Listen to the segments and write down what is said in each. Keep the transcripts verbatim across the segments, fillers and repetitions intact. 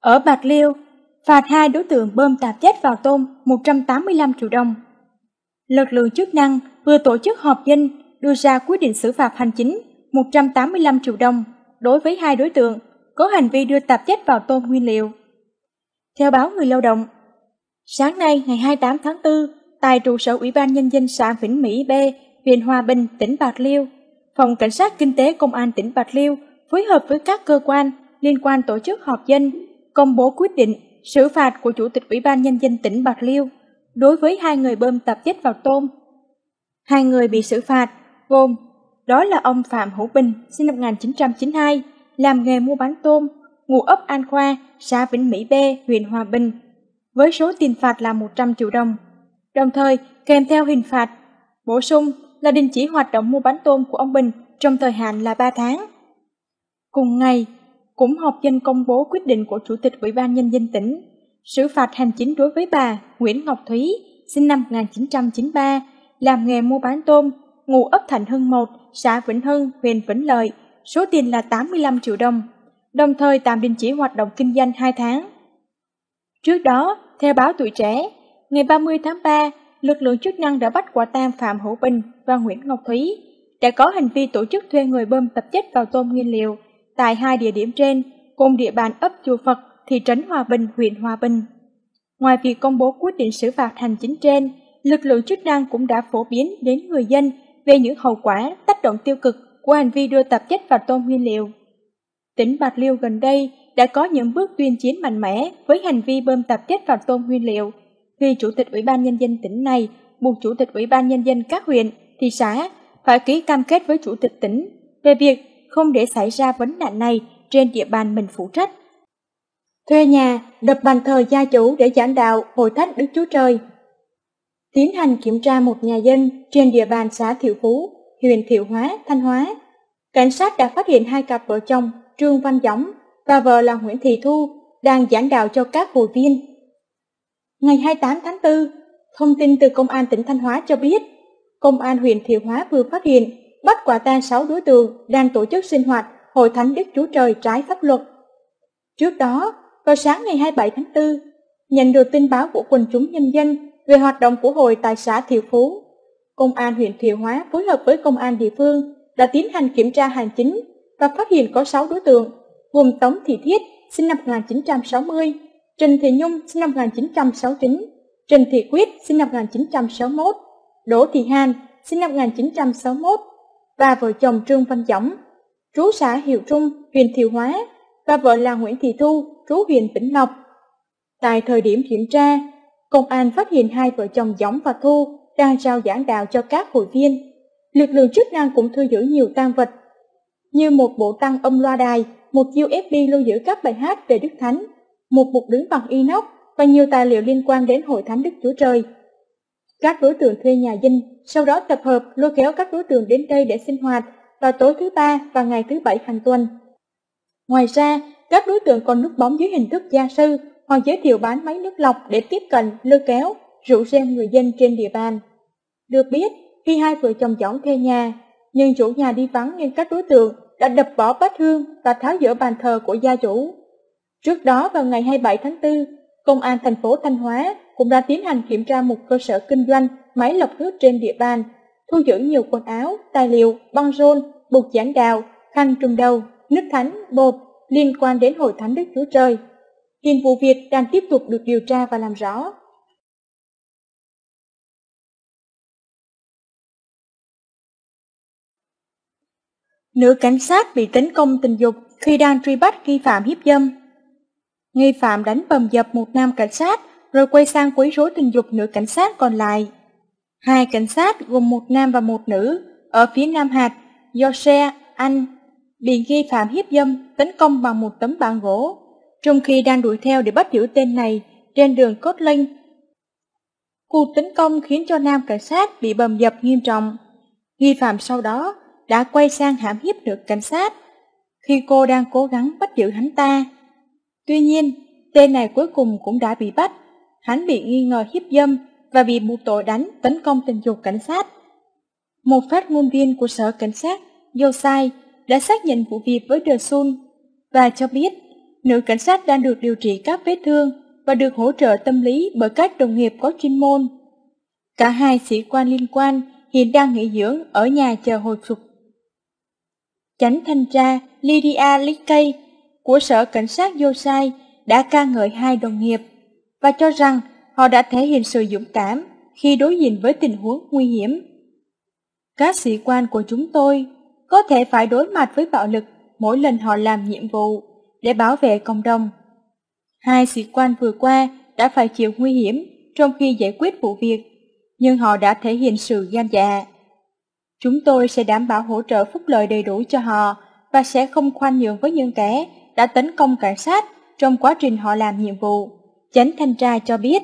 Ở Bạc Liêu, phạt hai đối tượng bơm tạp chất vào tôm một trăm tám mươi lăm triệu đồng. Lực lượng chức năng vừa tổ chức họp dân đưa ra quyết định xử phạt hành chính một trăm tám mươi lăm triệu đồng đối với hai đối tượng có hành vi đưa tạp chất vào tôm nguyên liệu. Theo báo Người Lao động, sáng nay ngày hai mươi tám tháng tư, tại trụ sở Ủy ban Nhân dân xã Vĩnh Mỹ B, huyện Hòa Bình, tỉnh Bạc Liêu, Phòng Cảnh sát Kinh tế Công an tỉnh Bạc Liêu phối hợp với các cơ quan liên quan tổ chức họp dân, công bố quyết định xử phạt của Chủ tịch Ủy ban Nhân dân tỉnh Bạc Liêu đối với hai người bơm tạp chất vào tôm. Hai người bị xử phạt gồm đó là ông Phạm Hữu Bình, sinh năm một nghìn chín trăm chín mươi hai, làm nghề mua bán tôm, ngụ ấp An Khoa, xã Vĩnh Mỹ B, huyện Hòa Bình, với số tiền phạt là một trăm triệu đồng. Đồng thời kèm theo hình phạt bổ sung là đình chỉ hoạt động mua bán tôm của ông Bình trong thời hạn là ba tháng. Cùng ngày, cũng họp dân công bố quyết định của Chủ tịch Ủy ban Nhân dân tỉnh xử phạt hành chính đối với bà Nguyễn Ngọc Thúy, sinh năm một nghìn chín trăm chín mươi ba, làm nghề mua bán tôm, ngụ ấp Thạnh Hưng một, xã Vĩnh Hưng, huyện Vĩnh Lợi, số tiền là tám mươi lăm triệu đồng, đồng thời tạm đình chỉ hoạt động kinh doanh hai tháng. Trước đó, theo báo Tuổi Trẻ, ngày ba mươi tháng ba, lực lượng chức năng đã bắt quả tang Phạm Hữu Bình và Nguyễn Ngọc Thúy đã có hành vi tổ chức thuê người bơm tạp chất vào tôm nguyên liệu tại hai địa điểm trên, cùng địa bàn ấp Chùa Phật, thị trấn Hòa Bình, huyện Hòa Bình. Ngoài việc công bố quyết định xử phạt hành chính trên, lực lượng chức năng cũng đã phổ biến đến người dân về những hậu quả tác động tiêu cực của hành vi đưa tạp chất vào tôm nguyên liệu. Tỉnh Bạc Liêu gần đây đã có những bước tuyên chiến mạnh mẽ với hành vi bơm tạp chất vào tôm nguyên liệu, khi Chủ tịch Ủy ban Nhân dân tỉnh này buộc Chủ tịch Ủy ban Nhân dân các huyện, thị xã phải ký cam kết với Chủ tịch tỉnh về việc không để xảy ra vấn nạn này trên địa bàn mình phụ trách. Thuê nhà, đập bàn thờ gia chủ để giảng đạo hội thánh Đức Chúa Trời. Tiến hành kiểm tra một nhà dân trên địa bàn xã Thiệu Phú, huyện Thiệu Hóa, Thanh Hóa. Cảnh sát đã phát hiện hai cặp vợ chồng Trương Văn Dõng và vợ là Nguyễn Thị Thu đang giảng đạo cho các hội viên. Ngày hai mươi tám tháng tư, thông tin từ Công an tỉnh Thanh Hóa cho biết, Công an huyện Thiệu Hóa vừa phát hiện bắt quả tang sáu đối tượng đang tổ chức sinh hoạt hội thánh Đức Chúa Trời trái pháp luật. Trước đó, vào sáng ngày hai mươi bảy tháng tư, nhận được tin báo của quần chúng nhân dân về hoạt động của hội tại xã Thiệu Phú, Công an huyện Thiệu Hóa phối hợp với công an địa phương đã tiến hành kiểm tra hành chính và phát hiện có sáu đối tượng gồm Tống Thị Thiết, sinh năm một nghìn chín trăm sáu mươi, Trần Thị Nhung, sinh năm một nghìn chín trăm sáu mươi chín, Trần Thị Quyết, sinh năm một nghìn chín trăm sáu mươi mốt, Đỗ Thị Hàn, sinh năm một nghìn chín trăm sáu mươi mốt và vợ chồng Trương Văn Dõng, trú xã Hiệu Trung, huyện Thiệu Hóa, và vợ là Nguyễn Thị Thu, trú huyện Vĩnh Lộc. Tại thời điểm kiểm tra, công an phát hiện hai vợ chồng Dõng và Thu đang rao giảng đạo cho các hội viên. Lực lượng chức năng cũng thu giữ nhiều tang vật như một bộ tăng âm loa đài, một u ét bê lưu giữ các bài hát về Đức Thánh, một bục đứng bằng inox và nhiều tài liệu liên quan đến hội thánh Đức Chúa Trời. Các đối tượng thuê nhà dân sau đó tập hợp lôi kéo các đối tượng đến đây để sinh hoạt vào tối thứ ba và ngày thứ bảy hàng tuần. Ngoài ra, các đối tượng còn núp bóng dưới hình thức gia sư hoặc giới thiệu bán máy nước lọc để tiếp cận, lôi kéo, rủ rê người dân trên địa bàn. Được biết, khi hai vợ chồng Dõng thuê nhà, nhưng chủ nhà đi vắng nên các đối tượng đã đập bỏ bát hương và tháo dỡ bàn thờ của gia chủ. Trước đó vào ngày hai mươi bảy tháng tư, Công an thành phố Thanh Hóa cũng đã tiến hành kiểm tra một cơ sở kinh doanh máy lọc nước trên địa bàn, thu giữ nhiều quần áo, tài liệu, băng rôn, bục giảng đạo, khăn trùm đầu, nước thánh, bột liên quan đến hội thánh Đức Chúa Trời. Hiện vụ việc đang tiếp tục được điều tra và làm rõ. Nữ cảnh sát bị tấn công tình dục khi đang truy bắt nghi phạm hiếp dâm. Nghi phạm đánh bầm dập một nam cảnh sát rồi quay sang quấy rối tình dục nữ cảnh sát còn lại. Hai cảnh sát gồm một nam và một nữ ở phía Nam Hạt, Yorkshire, Anh, bị nghi phạm hiếp dâm tấn công bằng một tấm bảng gỗ, trong khi đang đuổi theo để bắt giữ tên này trên đường Scotland. Cuộc tấn công khiến cho nam cảnh sát bị bầm dập nghiêm trọng. Nghi phạm sau đó đã quay sang hãm hiếp nữ cảnh sát khi cô đang cố gắng bắt giữ hắn ta. Tuy nhiên, tên này cuối cùng cũng đã bị bắt. Hắn bị nghi ngờ hiếp dâm và bị buộc tội đánh tấn công tình dục cảnh sát. Một phát ngôn viên của sở cảnh sát Yorkshire đã xác nhận vụ việc với The Sun và cho biết Nữ cảnh sát đang được điều trị các vết thương và được hỗ trợ tâm lý bởi các đồng nghiệp có chuyên môn. Cả hai sĩ quan liên quan hiện đang nghỉ dưỡng ở nhà chờ hồi phục. Chánh thanh tra Lydia Lickey của Sở Cảnh sát Yosai đã ca ngợi hai đồng nghiệp và cho rằng họ đã thể hiện sự dũng cảm khi đối diện với tình huống nguy hiểm. Các sĩ quan của chúng tôi có thể phải đối mặt với bạo lực mỗi lần họ làm nhiệm vụ để bảo vệ cộng đồng. Hai sĩ quan vừa qua đã phải chịu nguy hiểm trong khi giải quyết vụ việc, nhưng họ đã thể hiện sự gan dạ. Chúng tôi sẽ đảm bảo hỗ trợ phúc lợi đầy đủ cho họ và sẽ không khoan nhượng với những kẻ đã tấn công cảnh sát trong quá trình họ làm nhiệm vụ, chánh thanh tra cho biết.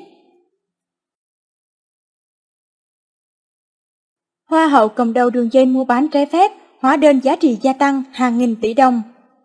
Hoa hậu cầm đầu đường dây mua bán trái phép hóa đơn giá trị gia tăng hàng nghìn tỷ đồng.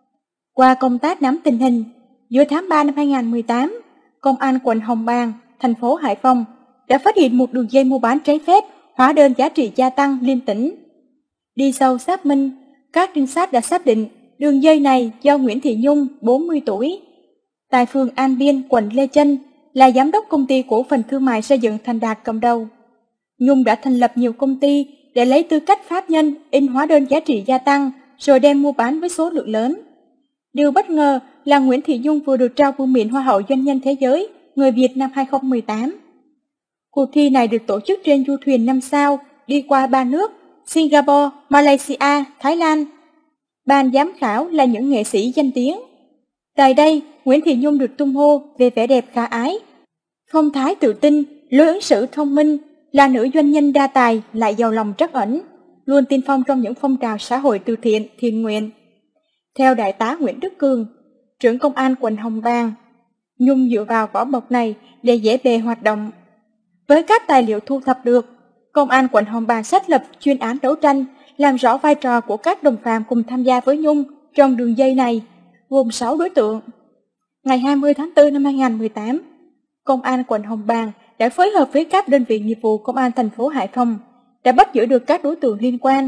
Qua công tác nắm tình hình, giữa tháng ba năm hai nghìn không trăm mười tám, Công an quận Hồng Bàng, thành phố Hải Phòng đã phát hiện một đường dây mua bán trái phép hóa đơn giá trị gia tăng liên tỉnh. Đi sâu xác minh, các trinh sát đã xác định đường dây này do Nguyễn Thị Nhung, bốn mươi tuổi, tại phường An Biên, quận Lê Chân, là giám đốc công ty cổ phần thương mại xây dựng Thành Đạt cầm đầu. Nhung đã thành lập nhiều công ty để lấy tư cách pháp nhân in hóa đơn giá trị gia tăng rồi đem mua bán với số lượng lớn. Điều bất ngờ là Nguyễn Thị Nhung vừa được trao vương miện Hoa hậu Doanh nhân Thế giới người Việt năm hai nghìn không trăm mười tám. Cuộc thi này được tổ chức trên du thuyền năm sao đi qua ba nước Singapore, Malaysia, Thái Lan. Ban giám khảo là những nghệ sĩ danh tiếng. Tại đây, Nguyễn Thị Nhung được tung hô về vẻ đẹp khả ái, phong thái tự tin, lối ứng xử thông minh, là nữ doanh nhân đa tài lại giàu lòng trắc ẩn, luôn tiên phong trong những phong trào xã hội từ thiện, thiện nguyện. Theo Đại tá Nguyễn Đức Cường, trưởng công an quận Hồng Bàng, Nhung dựa vào vỏ bọc này để dễ bề hoạt động. Với các tài liệu thu thập được, Công an quận Hồng Bàng xác lập chuyên án đấu tranh, làm rõ vai trò của các đồng phạm cùng tham gia với Nhung trong đường dây này, gồm sáu đối tượng. Ngày hai mươi tháng tư năm hai nghìn không trăm mười tám, Công an quận Hồng Bàng đã phối hợp với các đơn vị nghiệp vụ Công an thành phố Hải Phòng đã bắt giữ được các đối tượng liên quan.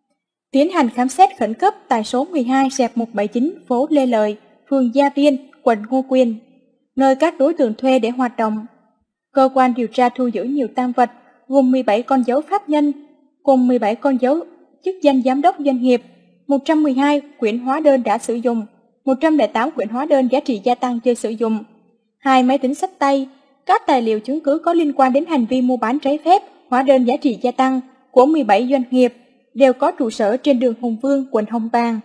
Tiến hành khám xét khẩn cấp tại số mười hai một bảy chín phố Lê Lợi, phường Gia Viên, quận Ngô Quyền, nơi các đối tượng thuê để hoạt động. Cơ quan điều tra thu giữ nhiều tang vật gồm mười bảy con dấu pháp nhân, cùng mười bảy con dấu chức danh giám đốc doanh nghiệp, một trăm mười hai quyển hóa đơn đã sử dụng, một trăm lẻ tám quyển hóa đơn giá trị gia tăng chưa sử dụng, hai máy tính xách tay, các tài liệu chứng cứ có liên quan đến hành vi mua bán trái phép hóa đơn giá trị gia tăng của mười bảy doanh nghiệp đều có trụ sở trên đường Hùng Vương, quận Hồng Bàng.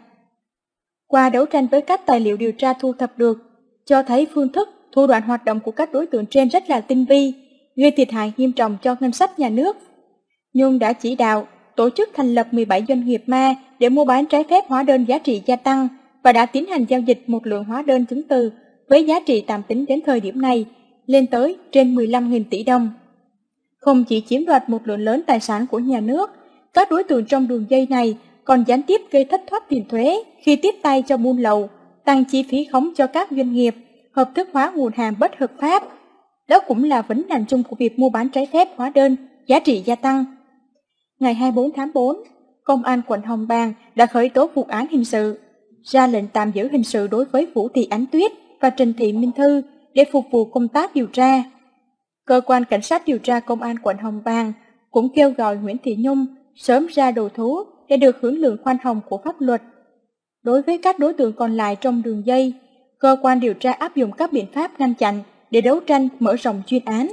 Qua đấu tranh với các tài liệu điều tra thu thập được, cho thấy phương thức, thủ đoạn hoạt động của các đối tượng trên rất là tinh vi, gây thiệt hại nghiêm trọng cho ngân sách nhà nước. Nhung đã chỉ đạo tổ chức thành lập mười bảy doanh nghiệp ma để mua bán trái phép hóa đơn giá trị gia tăng và đã tiến hành giao dịch một lượng hóa đơn chứng từ với giá trị tạm tính đến thời điểm này lên tới trên mười lăm nghìn tỷ đồng. Không chỉ chiếm đoạt một lượng lớn tài sản của nhà nước, các đối tượng trong đường dây này còn gián tiếp gây thất thoát tiền thuế khi tiếp tay cho buôn lậu, tăng chi phí khống cho các doanh nghiệp, hợp thức hóa nguồn hàng bất hợp pháp. Đó cũng là vấn nạn chung của việc mua bán trái phép hóa đơn giá trị gia tăng. Ngày hai mươi tư tháng tư, Công an quận Hồng Bàng đã khởi tố vụ án hình sự, ra lệnh tạm giữ hình sự đối với Vũ Thị Ánh Tuyết và Trần Thị Minh Thư để phục vụ công tác điều tra. Cơ quan Cảnh sát điều tra Công an quận Hồng Bàng cũng kêu gọi Nguyễn Thị Nhung sớm ra đầu thú để được hưởng lượng khoan hồng của pháp luật. Đối với các đối tượng còn lại trong đường dây, cơ quan điều tra áp dụng các biện pháp ngăn chặn để đấu tranh mở rộng chuyên án.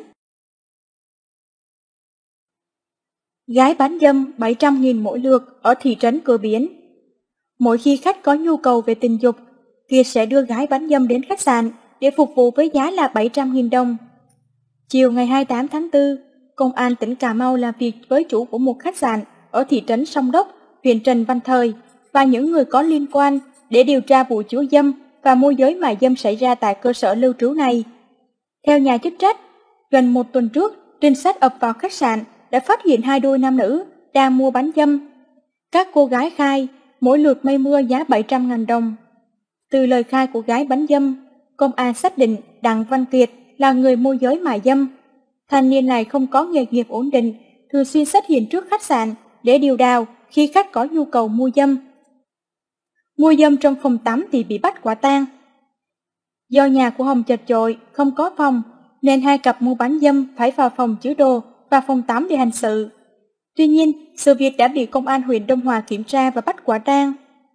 Gái bán dâm bảy trăm nghìn mỗi lượt ở thị trấn Cửa Biển. Mỗi khi khách có nhu cầu về tình dục, Kiệt sẽ đưa gái bán dâm đến khách sạn để phục vụ với giá là bảy trăm nghìn đồng. Chiều ngày hai mươi tám tháng tư, Công an tỉnh Cà Mau làm việc với chủ của một khách sạn ở thị trấn Sông Đốc, huyện Trần Văn Thời và những người có liên quan để điều tra vụ chứa dâm và môi giới mại dâm xảy ra tại cơ sở lưu trú này. Theo nhà chức trách, gần một tuần trước, trinh sát ập vào khách sạn đã phát hiện hai đôi nam nữ đang mua bán dâm. Các cô gái khai mỗi lượt mây mưa giá bảy trăm nghìn đồng. Từ lời khai của gái bán dâm, công an xác định Đặng Văn Kiệt là người môi giới mại dâm. Thanh niên này không có nghề nghiệp ổn định, thường xuyên xuất hiện trước khách sạn để điều đào khi khách có nhu cầu mua dâm. Mua dâm trong phòng tắm thì bị bắt quả tang. Do nhà của Hồng chật chội, không có phòng, nên hai cặp mua bán dâm phải vào phòng chứa đồ và phòng tắm để hành sự. Tuy nhiên, sự việc đã bị công an huyện Đông Hòa kiểm tra và bắt quả tang.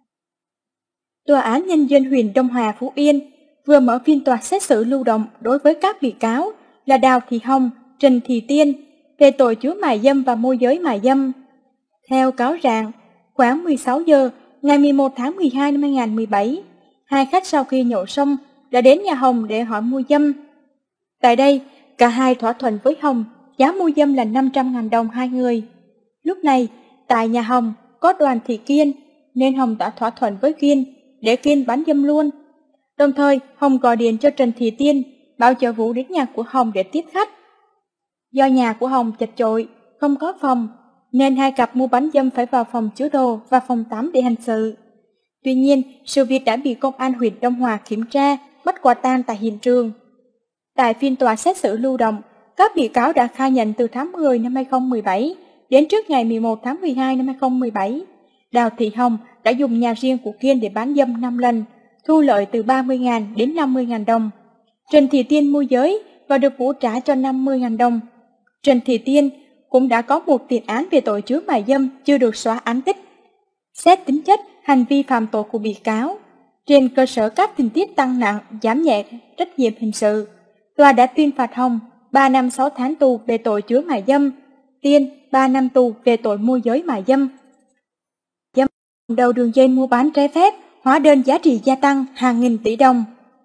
Tòa án Nhân dân huyện Đông Hòa, Phú Yên vừa mở phiên tòa xét xử lưu động đối với các bị cáo là Đào Thị Hồng, Trần Thị Tiên về tội chứa mại dâm và môi giới mại dâm. Theo cáo trạng, khoảng mười sáu giờ ngày mười một tháng mười hai năm hai nghìn không trăm mười bảy, hai khách sau khi nhậu xong đã đến nhà Hồng để hỏi mua dâm. Tại đây, cả hai thỏa thuận với Hồng giá mua dâm là năm trăm nghìn đồng hai người. Lúc này, tại nhà Hồng có Đoàn Thị Kiên nên Hồng đã thỏa thuận với Kiên để Kiên bán dâm luôn. Đồng thời, Hồng gọi điện cho Trần Thị Tiên bảo chở Vũ đến nhà của Hồng để tiếp khách. Do nhà của Hồng chật chội, không có phòng, nên hai cặp mua bán dâm phải vào phòng chứa đồ và phòng tắm để hành sự. Tuy nhiên, sự việc đã bị công an huyện Đông Hòa kiểm tra, bắt quả tang tại hiện trường. Tại phiên tòa xét xử lưu động, các bị cáo đã khai nhận từ tháng mười năm hai nghìn không trăm mười bảy đến trước ngày mười một tháng mười hai năm hai nghìn không trăm mười bảy, Đào Thị Hồng đã dùng nhà riêng của Kiên để bán dâm năm lần, thu lợi từ ba mươi nghìn đến năm mươi nghìn đồng. Trần Thị Tiên môi giới và được Vũ trả cho năm mươi nghìn đồng. Trần Thị Tiên cũng đã có một tiền án về tội chứa mại dâm chưa được xóa án tích. Xét tính chất hành vi phạm tội của bị cáo, trên cơ sở các tình tiết tăng nặng, giảm nhẹ trách nhiệm hình sự, tòa đã tuyên phạt Hồng ba năm sáu tháng tù về tội chứa mại dâm, Tiên ba năm tù về tội môi giới mại dâm. Dâm đầu đường dây mua bán trái phép hóa đơn giá trị gia tăng hàng nghìn tỷ đồng.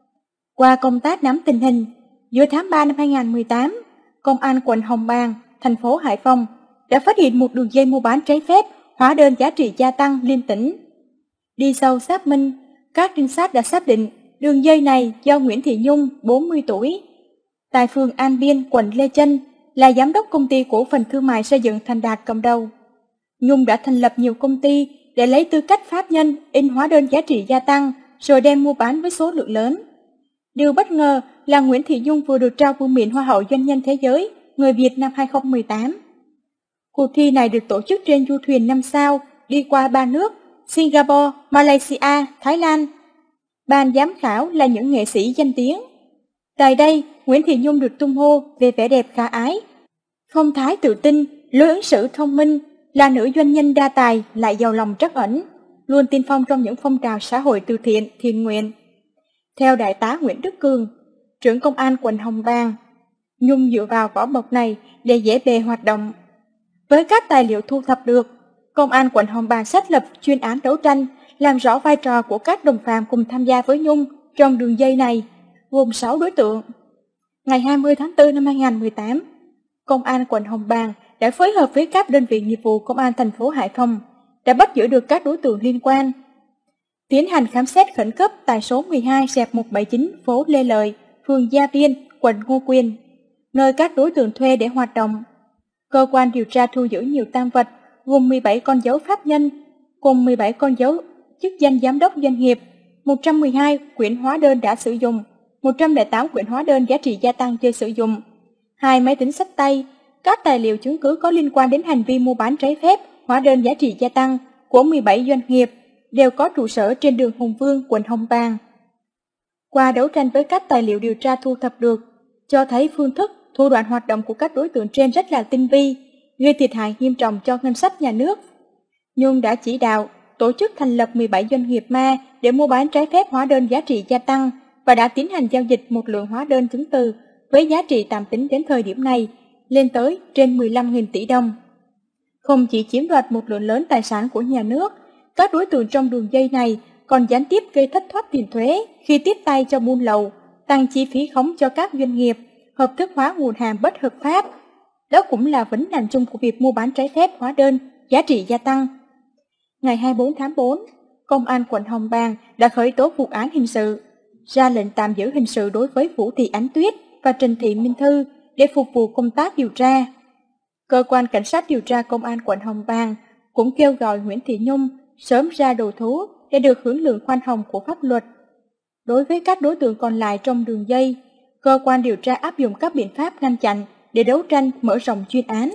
Qua công tác nắm tình hình, giữa tháng ba năm hai nghìn không trăm mười tám, Công an quận Hồng Bàng, thành phố Hải Phòng đã phát hiện một đường dây mua bán trái phép hóa đơn giá trị gia tăng liên tỉnh. Đi sâu xác minh, các trinh sát đã xác định đường dây này do Nguyễn Thị Nhung, bốn mươi tuổi, tại phường An Biên, quận Lê Chân, là giám đốc công ty cổ phần thương mại xây dựng Thành Đạt cầm đầu. Nhung đã thành lập nhiều công ty để lấy tư cách pháp nhân in hóa đơn giá trị gia tăng rồi đem mua bán với số lượng lớn. Điều bất ngờ là Nguyễn Thị Nhung vừa được trao vương miện Hoa hậu Doanh nhân Thế giới người Việt năm hai nghìn không trăm mười tám. Cuộc thi này được tổ chức trên du thuyền năm sao đi qua ba nước Singapore, Malaysia, Thái Lan. Ban giám khảo là những nghệ sĩ danh tiếng. Tại đây, Nguyễn Thị Nhung được tung hô về vẻ đẹp khả ái, phong thái tự tin, lối ứng xử thông minh, là nữ doanh nhân đa tài lại giàu lòng trắc ẩn, luôn tiên phong trong những phong trào xã hội từ thiện, thiện nguyện. Theo Đại tá Nguyễn Đức Cường, trưởng công an quận Hồng Bàng, Nhung dựa vào vỏ bọc này để dễ bề hoạt động. Với các tài liệu thu thập được, Công an quận Hồng Bàng xác lập chuyên án đấu tranh, làm rõ vai trò của các đồng phạm cùng tham gia với Nhung trong đường dây này, gồm sáu đối tượng. Ngày hai mươi tháng tư năm hai nghìn không trăm mười tám, Công an quận Hồng Bàng đã phối hợp với các đơn vị nghiệp vụ Công an thành phố Hải Phòng đã bắt giữ được các đối tượng liên quan. Tiến hành khám xét khẩn cấp tại số mười hai xẹt một bảy chín phố Lê Lợi, phường Gia Viên, quận Ngô Quyền, nơi các đối tượng thuê để hoạt động. Cơ quan điều tra thu giữ nhiều tang vật gồm mười bảy con dấu pháp nhân, cùng mười bảy con dấu chức danh giám đốc doanh nghiệp, một trăm mười hai quyển hóa đơn đã sử dụng, một trăm lẻ tám quyển hóa đơn giá trị gia tăng chưa sử dụng, hai máy tính xách tay, các tài liệu chứng cứ có liên quan đến hành vi mua bán trái phép hóa đơn giá trị gia tăng của mười bảy doanh nghiệp đều có trụ sở trên đường Hùng Vương, quận Hồng Bàng. Qua đấu tranh với các tài liệu điều tra thu thập được, cho thấy phương thức, thủ đoạn hoạt động của các đối tượng trên rất là tinh vi, gây thiệt hại nghiêm trọng cho ngân sách nhà nước. Nhung đã chỉ đạo tổ chức thành lập mười bảy doanh nghiệp ma để mua bán trái phép hóa đơn giá trị gia tăng và đã tiến hành giao dịch một lượng hóa đơn chứng từ với giá trị tạm tính đến thời điểm này lên tới trên mười lăm nghìn tỷ đồng. Không chỉ chiếm đoạt một lượng lớn tài sản của nhà nước, các đối tượng trong đường dây này còn gián tiếp gây thất thoát tiền thuế khi tiếp tay cho buôn lậu, tăng chi phí khống cho các doanh nghiệp, hợp thức hóa nguồn hàng bất hợp pháp. Đó cũng là vấn nạn chung của việc mua bán trái phép hóa đơn giá trị gia tăng. Ngày hai mươi bốn tháng tư, Công an quận Hồng Bàng đã khởi tố vụ án hình sự, ra lệnh tạm giữ hình sự đối với Vũ Thị Ánh Tuyết và Trần Thị Minh Thư để phục vụ công tác điều tra. Cơ quan cảnh sát điều tra Công an quận Hồng Bàng cũng kêu gọi Nguyễn Thị Nhung sớm ra đầu thú để được hưởng lượng khoan hồng của pháp luật. Đối với các đối tượng còn lại trong đường dây, cơ quan điều tra áp dụng các biện pháp ngăn chặn để đấu tranh mở rộng chuyên án.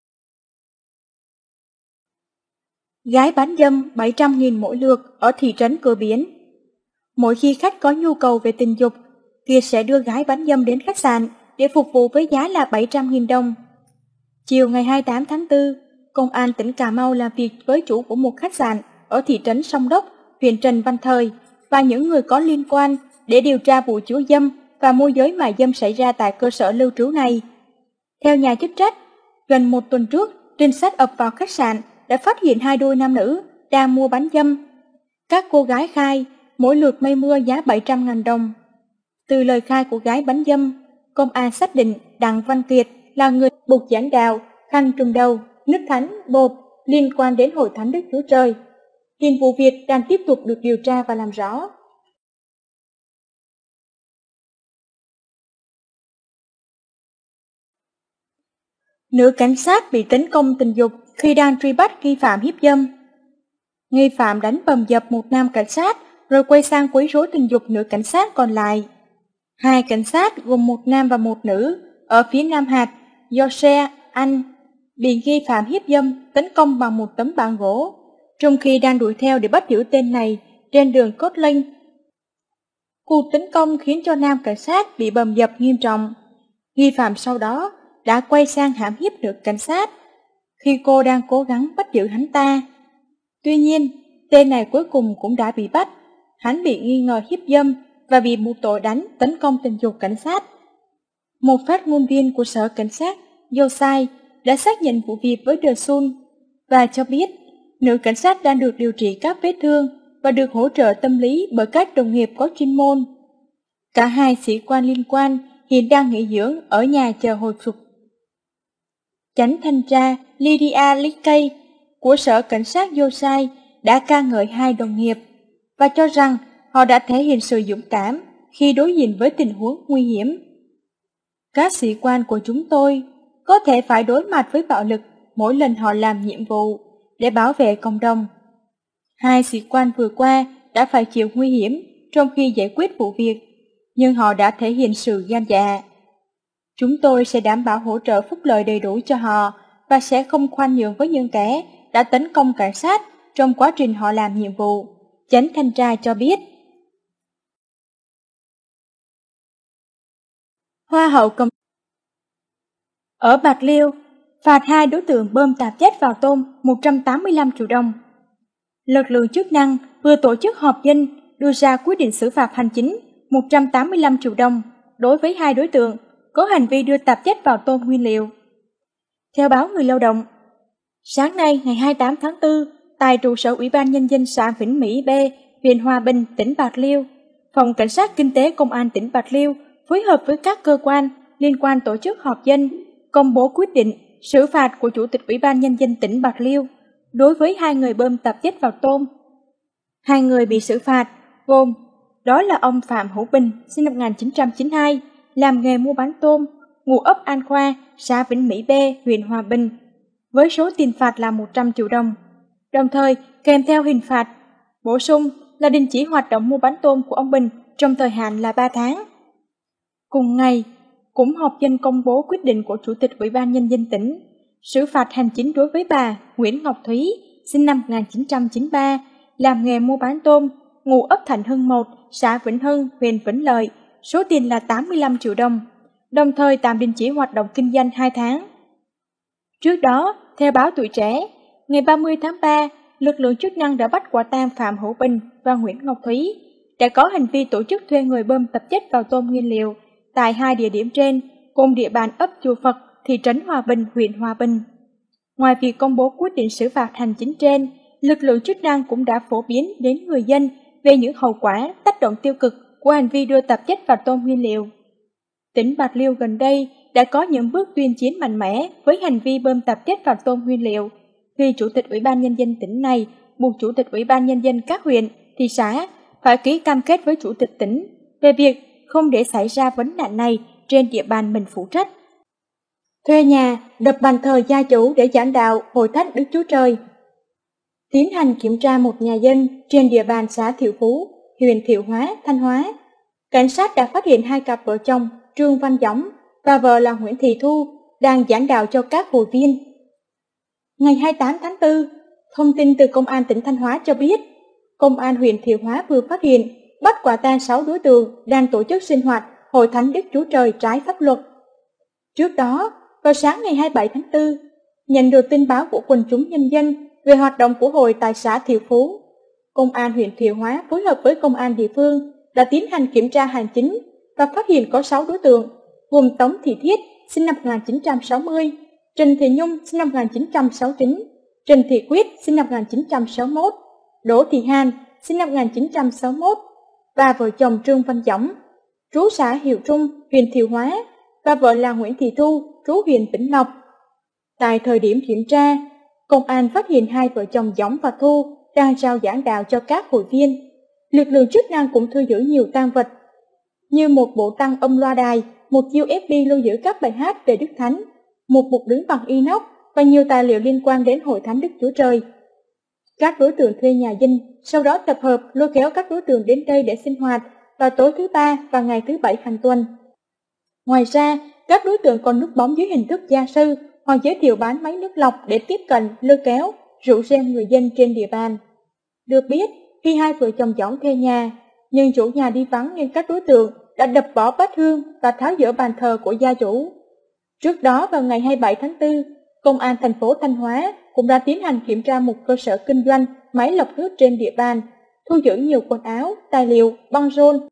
Gái bán dâm bảy trăm nghìn mỗi lượt ở thị trấn Cửa Biển. Mỗi khi khách có nhu cầu về tình dục, Kiệt sẽ đưa gái bán dâm đến khách sạn để phục vụ với giá là bảy trăm nghìn đồng. Chiều ngày hai mươi tám tháng tư, Công an tỉnh Cà Mau làm việc với chủ của một khách sạn ở thị trấn Sông Đốc, huyện Trần Văn Thời và những người có liên quan để điều tra vụ chứa dâm và môi giới mại dâm xảy ra tại cơ sở lưu trú này. Theo nhà chức trách, gần một tuần trước, trinh sát ập vào khách sạn đã phát hiện hai đôi nam nữ đang mua bán dâm. Các cô gái khai mỗi lượt mây mưa giá bảy trăm nghìn đồng. Từ lời khai của gái bán dâm, công an xác định Đặng Văn Kiệt là người buộc giảng đạo, khăn trùm đầu, nước thánh, bột liên quan đến Hội Thánh Đức Chúa Trời. Hiện vụ việc đang tiếp tục được điều tra và làm rõ. Nữ cảnh sát bị tấn công tình dục khi đang truy bắt nghi phạm hiếp dâm. Nghi phạm đánh bầm dập một nam cảnh sát rồi quay sang quấy rối tình dục nữ cảnh sát còn lại. Hai cảnh sát gồm một nam và một nữ ở phía Nam Hạt, Yorkshire, Anh, bị nghi phạm hiếp dâm tấn công bằng một tấm bảng gỗ, trong khi đang đuổi theo để bắt giữ tên này trên đường Scotland. Cuộc tấn công khiến cho nam cảnh sát bị bầm dập nghiêm trọng. Nghi phạm sau đó đã quay sang hãm hiếp nữ cảnh sát khi cô đang cố gắng bắt giữ hắn ta. Tuy nhiên, tên này cuối cùng cũng đã bị bắt. Hắn bị nghi ngờ hiếp dâm và bị buộc tội đánh tấn công tình dục cảnh sát. Một phát ngôn viên của sở cảnh sát Yorkshire đã xác nhận vụ việc với The Sun và cho biết nữ cảnh sát đang được điều trị các vết thương và được hỗ trợ tâm lý bởi các đồng nghiệp có chuyên môn. Cả hai sĩ quan liên quan hiện đang nghỉ dưỡng ở nhà chờ hồi phục. Chánh thanh tra Lydia Lickey của sở cảnh sát Yorkshire đã ca ngợi hai đồng nghiệp và cho rằng họ đã thể hiện sự dũng cảm khi đối diện với tình huống nguy hiểm. Các sĩ quan của chúng tôi có thể phải đối mặt với bạo lực mỗi lần họ làm nhiệm vụ để bảo vệ cộng đồng. Hai sĩ quan vừa qua đã phải chịu nguy hiểm trong khi giải quyết vụ việc, nhưng họ đã thể hiện sự gan dạ. Chúng tôi sẽ đảm bảo hỗ trợ phúc lợi đầy đủ cho họ và sẽ không khoan nhượng với những kẻ đã tấn công cảnh sát trong quá trình họ làm nhiệm vụ, chánh thanh tra cho biết. Hoa hậu công ở Bạc Liêu phạt hai đối tượng bơm tạp chất vào tôm một trăm tám mươi lăm triệu đồng. Lực lượng chức năng vừa tổ chức họp dân đưa ra quyết định xử phạt hành chính một trăm tám mươi lăm triệu đồng đối với hai đối tượng có hành vi đưa tạp chất vào tôm nguyên liệu. Theo báo Người Lao động, sáng nay ngày hai mươi tám tháng tư, tại trụ sở Ủy ban Nhân dân xã Vĩnh Mỹ B, huyện Hòa Bình, tỉnh Bạc Liêu, Phòng Cảnh sát Kinh tế Công an tỉnh Bạc Liêu phối hợp với các cơ quan liên quan tổ chức họp dân, công bố quyết định xử phạt của Chủ tịch Ủy ban Nhân dân tỉnh Bạc Liêu đối với hai người bơm tạp chất vào tôm. Hai người bị xử phạt gồm đó là ông Phạm Hữu Bình, sinh năm một nghìn chín trăm chín mươi hai, làm nghề mua bán tôm, ngụ ấp An Khoa, xã Vĩnh Mỹ B, huyện Hòa Bình, với số tiền phạt là một trăm triệu đồng. Đồng thời kèm theo hình phạt bổ sung là đình chỉ hoạt động mua bán tôm của ông Bình trong thời hạn là ba tháng. Cùng ngày, cũng họp dân công bố quyết định của Chủ tịch Ủy ban Nhân dân tỉnh xử phạt hành chính đối với bà Nguyễn Ngọc Thúy, sinh năm một nghìn chín trăm chín mươi ba, làm nghề mua bán tôm, ngụ ấp Thạnh Hưng một, xã Vĩnh Hưng, huyện Vĩnh Lợi, số tiền là tám mươi lăm triệu đồng, đồng thời tạm đình chỉ hoạt động kinh doanh hai tháng. Trước đó, theo báo Tuổi Trẻ, ngày ba mươi tháng ba, lực lượng chức năng đã bắt quả tang Phạm Hữu Bình và Nguyễn Ngọc Thúy đã có hành vi tổ chức thuê người bơm tạp chất vào tôm nguyên liệu tại hai địa điểm trên, cùng địa bàn ấp Chùa Phật, thị trấn Hòa Bình, huyện Hòa Bình. Ngoài việc công bố quyết định xử phạt hành chính trên, lực lượng chức năng cũng đã phổ biến đến người dân về những hậu quả tác động tiêu cực của hành vi đưa tạp chất vào tôm nguyên liệu. Tỉnh Bạc Liêu gần đây đã có những bước tuyên chiến mạnh mẽ với hành vi bơm tạp chất vào tôm nguyên liệu, khi Chủ tịch Ủy ban Nhân dân tỉnh này buộc Chủ tịch Ủy ban Nhân dân các huyện, thị xã phải ký cam kết với Chủ tịch tỉnh về việc không để xảy ra vấn nạn này trên địa bàn mình phụ trách. Thuê nhà, đập bàn thờ gia chủ để giảng đạo Hội Thánh Đức Chúa Trời. Tiến hành kiểm tra một nhà dân trên địa bàn xã Thiệu Phú, huyện Thiệu Hóa, Thanh Hóa. Cảnh sát đã phát hiện hai cặp vợ chồng Trương Văn Dõng và vợ là Nguyễn Thị Thu đang giảng đạo cho các hội viên. Ngày hai mươi tám tháng tư, thông tin từ Công an tỉnh Thanh Hóa cho biết, Công an huyện Thiệu Hóa vừa phát hiện bắt quả tang sáu đối tượng đang tổ chức sinh hoạt Hội Thánh Đức Chúa Trời trái pháp luật. Trước đó, vào sáng ngày hai mươi bảy tháng tư, nhận được tin báo của quần chúng nhân dân về hoạt động của hội tại xã Thiệu Phú, Công an huyện Thiệu Hóa phối hợp với công an địa phương đã tiến hành kiểm tra hành chính và phát hiện có sáu đối tượng, gồm Tống Thị Thiết, sinh năm một nghìn chín trăm sáu mươi, Trần Thị Nhung, sinh năm một nghìn chín trăm sáu mươi chín, Trần Thị Quyết, sinh năm một nghìn chín trăm sáu mươi mốt, Đỗ Thị Hàn, sinh năm một nghìn chín trăm sáu mươi mốt và vợ chồng Trương Văn Dõng, trú xã Hiệu Trung, huyện Thiệu Hóa và vợ là Nguyễn Thị Thu, trú huyện Vĩnh Lộc. Tại thời điểm kiểm tra, công an phát hiện hai vợ chồng Dõng và Thu đang rao giảng đạo cho các hội viên. Lực lượng chức năng cũng thu giữ nhiều tang vật như một bộ tăng âm loa đài, một u ét bê lưu giữ các bài hát về Đức Thánh, một bục đứng bằng inox và nhiều tài liệu liên quan đến Hội Thánh Đức Chúa Trời. Các đối tượng thuê nhà dân, sau đó tập hợp lôi kéo các đối tượng đến đây để sinh hoạt vào tối thứ ba và ngày thứ bảy hàng tuần. Ngoài ra, các đối tượng còn núp bóng dưới hình thức gia sư hoặc giới thiệu bán máy nước lọc để tiếp cận, lôi kéo, rủ rê người dân trên địa bàn. Được biết, khi hai vợ chồng Dõng thuê nhà, nhưng chủ nhà đi vắng nên các đối tượng đã đập bỏ bát hương và tháo dỡ bàn thờ của gia chủ. Trước đó vào ngày hai mươi bảy tháng tư, Công an thành phố Thanh Hóa cũng đã tiến hành kiểm tra một cơ sở kinh doanh máy lọc nước trên địa bàn, thu giữ nhiều quần áo, tài liệu, băng rôn